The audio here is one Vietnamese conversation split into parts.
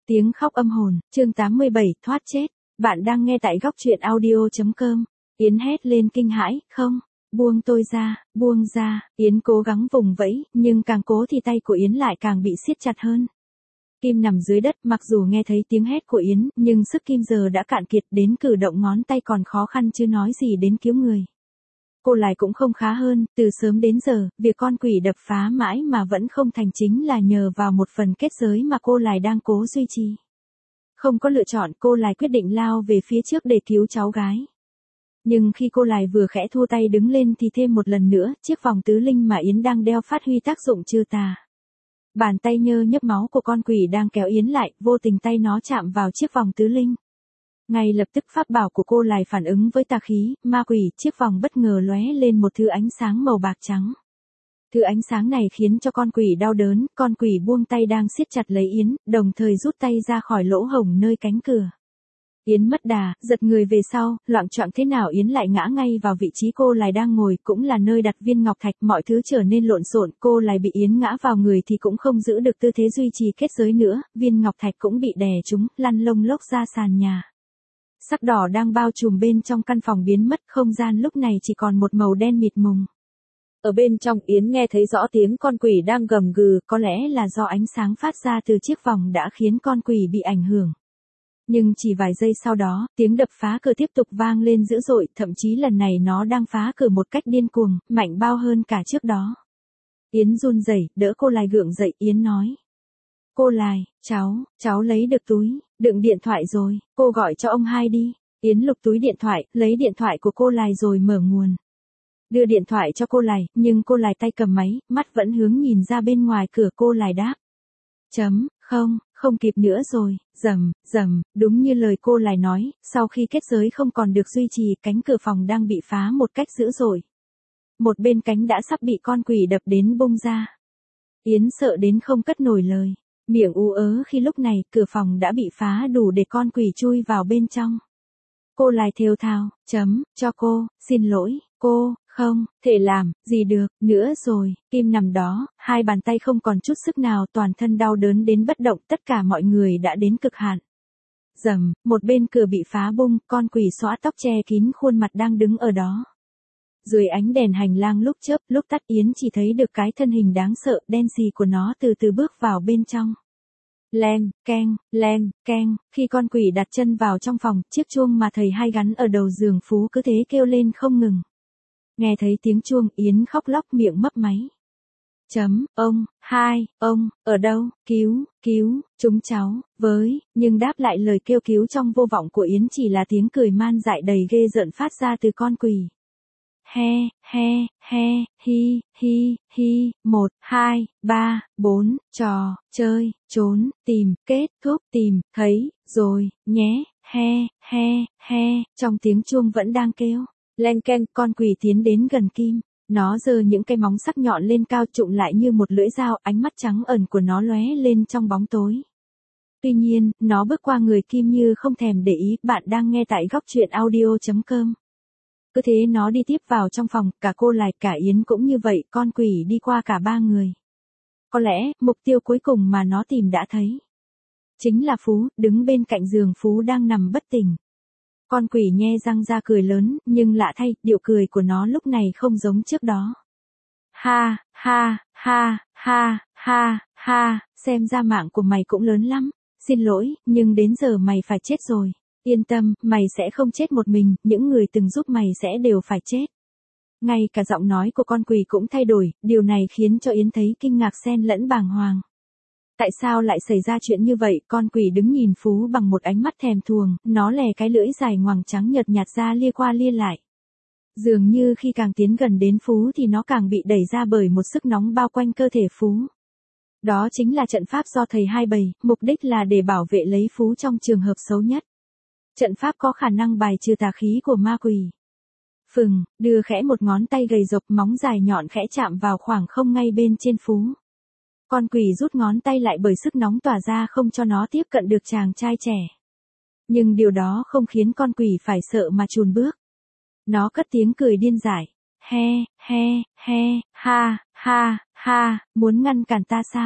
Tiếng khóc âm hồn, chương 87, thoát chết. Bạn đang nghe tại góc truyện audio.com. Yến hét lên kinh hãi, không, buông tôi ra, buông ra. Yến cố gắng vùng vẫy, nhưng càng cố thì tay của Yến lại càng bị siết chặt hơn. Kim nằm dưới đất, mặc dù nghe thấy tiếng hét của Yến, nhưng sức Kim giờ đã cạn kiệt, đến cử động ngón tay còn khó khăn chứ nói gì đến cứu người. Cô Lài cũng không khá hơn, từ sớm đến giờ, việc con quỷ đập phá mãi mà vẫn không thành chính là nhờ vào một phần kết giới mà cô Lài đang cố duy trì. Không có lựa chọn, cô Lài quyết định lao về phía trước để cứu cháu gái. Nhưng khi cô Lài vừa khẽ thua tay đứng lên thì thêm một lần nữa, chiếc vòng tứ linh mà Yến đang đeo phát huy tác dụng chưa tà. Bàn tay nhơ nhấp máu của con quỷ đang kéo Yến lại, vô tình tay nó chạm vào chiếc vòng tứ linh. Ngay lập tức pháp bảo của cô Lài phản ứng với tà khí, ma quỷ, chiếc vòng bất ngờ lóe lên một thứ ánh sáng màu bạc trắng. Thứ ánh sáng này khiến cho con quỷ đau đớn, con quỷ buông tay đang siết chặt lấy Yến, đồng thời rút tay ra khỏi lỗ hổng nơi cánh cửa. Yến mất đà, giật người về sau, loạng choạng thế nào Yến lại ngã ngay vào vị trí cô Lài đang ngồi, cũng là nơi đặt viên ngọc thạch, mọi thứ trở nên lộn xộn, cô Lài bị Yến ngã vào người thì cũng không giữ được tư thế duy trì kết giới nữa, viên ngọc thạch cũng bị đè trúng, lăn lông lốc ra sàn nhà. Sắc đỏ đang bao trùm bên trong căn phòng biến mất, không gian lúc này chỉ còn một màu đen mịt mùng. Ở bên trong Yến nghe thấy rõ tiếng con quỷ đang gầm gừ, có lẽ là do ánh sáng phát ra từ chiếc vòng đã khiến con quỷ bị ảnh hưởng. Nhưng chỉ vài giây sau đó, tiếng đập phá cửa tiếp tục vang lên dữ dội, thậm chí lần này nó đang phá cửa một cách điên cuồng, mạnh bao hơn cả trước đó. Yến run rẩy, đỡ cô Lài gượng dậy, Yến nói. Cô Lài, cháu lấy được túi, đựng điện thoại rồi, cô gọi cho ông hai đi. Yến lục túi điện thoại, lấy điện thoại của cô Lài rồi mở nguồn. Đưa điện thoại cho cô Lài, nhưng cô Lài tay cầm máy, mắt vẫn hướng nhìn ra bên ngoài cửa. Cô Lài đáp. Không kịp nữa rồi, rầm, đúng như lời cô Lài nói, sau khi kết giới không còn được duy trì, cánh cửa phòng đang bị phá một cách dữ dội. Một bên cánh đã sắp bị con quỷ đập đến bung ra. Yến sợ đến không cất nổi lời, miệng ú ớ khi lúc này cửa phòng đã bị phá đủ để con quỷ chui vào bên trong. Cô Lài thều thào, cho cô, xin lỗi, cô, không thể làm gì được nữa rồi. Kim nằm đó, hai bàn tay không còn chút sức nào, toàn thân đau đớn đến bất động, tất cả mọi người đã đến cực hạn. Rầm, một bên cửa bị phá bung, con quỷ xõa tóc che kín khuôn mặt đang đứng ở đó. Dưới ánh đèn hành lang lúc chớp, lúc tắt, Yến chỉ thấy được cái thân hình đáng sợ, đen xì của nó từ từ bước vào bên trong. Len, keng, khi con quỷ đặt chân vào trong phòng, chiếc chuông mà thầy hai gắn ở đầu giường Phú cứ thế kêu lên không ngừng. Nghe thấy tiếng chuông, Yến khóc lóc miệng mấp máy. Ông, ở đâu, cứu, chúng cháu, với, nhưng đáp lại lời kêu cứu trong vô vọng của Yến chỉ là tiếng cười man dại đầy ghê rợn phát ra từ con quỷ. Hi, 1, 2, 3, 4, trò, chơi, trốn, tìm, kết thúc, tìm, thấy, rồi, nhé, trong tiếng chuông vẫn đang kêu. Len keng, con quỷ tiến đến gần Kim. Nó giơ những cái móng sắc nhọn lên cao, trụm lại như một lưỡi dao, ánh mắt trắng ẩn của nó lóe lên trong bóng tối. Tuy nhiên, nó bước qua người Kim như không thèm để ý. Bạn đang nghe tại góc truyện audio.com. Cứ thế nó đi tiếp vào trong phòng, cả cô Lài, cả Yến cũng như vậy, con quỷ đi qua cả ba người. Có lẽ, mục tiêu cuối cùng mà nó tìm đã thấy. Chính là Phú, đứng bên cạnh giường Phú đang nằm bất tỉnh. Con quỷ nhe răng ra cười lớn, nhưng lạ thay, điệu cười của nó lúc này không giống trước đó. Ha, xem ra mạng của mày cũng lớn lắm. Xin lỗi, nhưng đến giờ mày phải chết rồi. Yên tâm, mày sẽ không chết một mình, những người từng giúp mày sẽ đều phải chết. Ngay cả giọng nói của con quỷ cũng thay đổi, điều này khiến cho Yến thấy kinh ngạc xen lẫn bàng hoàng. Tại sao lại xảy ra chuyện như vậy? Con quỷ đứng nhìn Phú bằng một ánh mắt thèm thuồng, nó lè cái lưỡi dài ngoằng trắng nhợt nhạt ra lia qua lia lại. Dường như khi càng tiến gần đến Phú thì nó càng bị đẩy ra bởi một sức nóng bao quanh cơ thể Phú. Đó chính là trận pháp do thầy hai bày, mục đích là để bảo vệ lấy Phú trong trường hợp xấu nhất. Trận pháp có khả năng bài trừ tà khí của ma quỷ. Phừng, đưa khẽ một ngón tay gầy rộc, móng dài nhọn khẽ chạm vào khoảng không ngay bên trên Phú. Con quỷ rút ngón tay lại bởi sức nóng tỏa ra không cho nó tiếp cận được chàng trai trẻ. Nhưng điều đó không khiến con quỷ phải sợ mà chùn bước. Nó cất tiếng cười điên dại. Ha, muốn ngăn cản ta sao?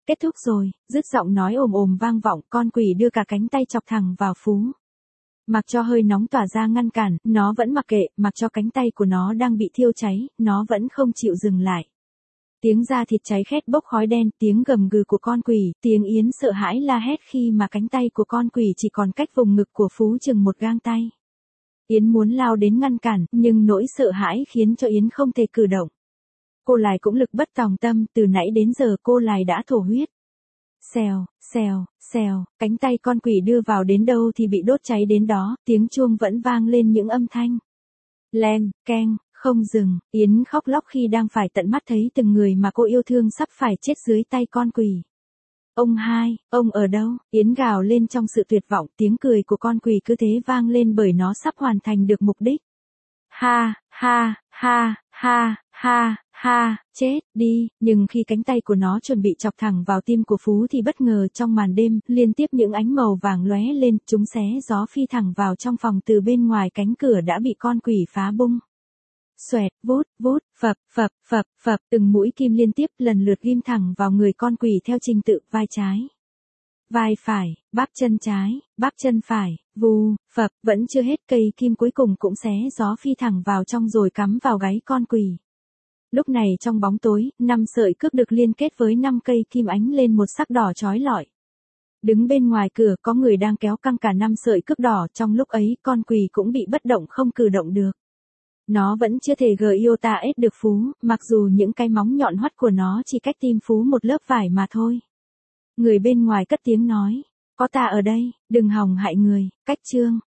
Kết thúc rồi, dứt giọng nói ồm ồm vang vọng, con quỷ đưa cả cánh tay chọc thẳng vào Phú. Mặc cho hơi nóng tỏa ra ngăn cản, nó vẫn mặc kệ, mặc cho cánh tay của nó đang bị thiêu cháy, nó vẫn không chịu dừng lại. Tiếng da thịt cháy khét bốc khói đen, tiếng gầm gừ của con quỷ, tiếng Yến sợ hãi la hét khi mà cánh tay của con quỷ chỉ còn cách vùng ngực của Phú chừng một gang tay. Yến muốn lao đến ngăn cản, nhưng nỗi sợ hãi khiến cho Yến không thể cử động. Cô Lài cũng lực bất tòng tâm, từ nãy đến giờ cô Lài đã thổ huyết. Xèo, xèo, xèo, cánh tay con quỷ đưa vào đến đâu thì bị đốt cháy đến đó, tiếng chuông vẫn vang lên những âm thanh. Len, keng, không dừng, Yến khóc lóc khi đang phải tận mắt thấy từng người mà cô yêu thương sắp phải chết dưới tay con quỷ. Ông hai, ông ở đâu? Yến gào lên trong sự tuyệt vọng, tiếng cười của con quỷ cứ thế vang lên bởi nó sắp hoàn thành được mục đích. Ha, ha, ha, ha, ha, ha, chết đi, nhưng khi cánh tay của nó chuẩn bị chọc thẳng vào tim của Phú thì bất ngờ trong màn đêm, liên tiếp những ánh màu vàng lóe lên, chúng xé gió phi thẳng vào trong phòng từ bên ngoài cánh cửa đã bị con quỷ phá bung. Xoẹt, vút, vút, phập, phập, phập, phập, từng mũi kim liên tiếp lần lượt ghim thẳng vào người con quỷ theo trình tự vai trái, vai phải, bắp chân trái, bắp chân phải, vù, phập, vẫn chưa hết, cây kim cuối cùng cũng xé gió phi thẳng vào trong rồi cắm vào gáy con quỷ. Lúc này trong bóng tối, 5 sợi cước được liên kết với 5 cây kim ánh lên một sắc đỏ chói lọi. Đứng bên ngoài cửa có người đang kéo căng cả 5 sợi cước đỏ, trong lúc ấy con quỷ cũng bị bất động không cử động được. Nó vẫn chưa thể iota ết được Phú, mặc dù những cái móng nhọn hoắt của nó chỉ cách tim Phú một lớp vải mà thôi. Người bên ngoài cất tiếng nói, có ta ở đây, đừng hòng hại người, cách chương.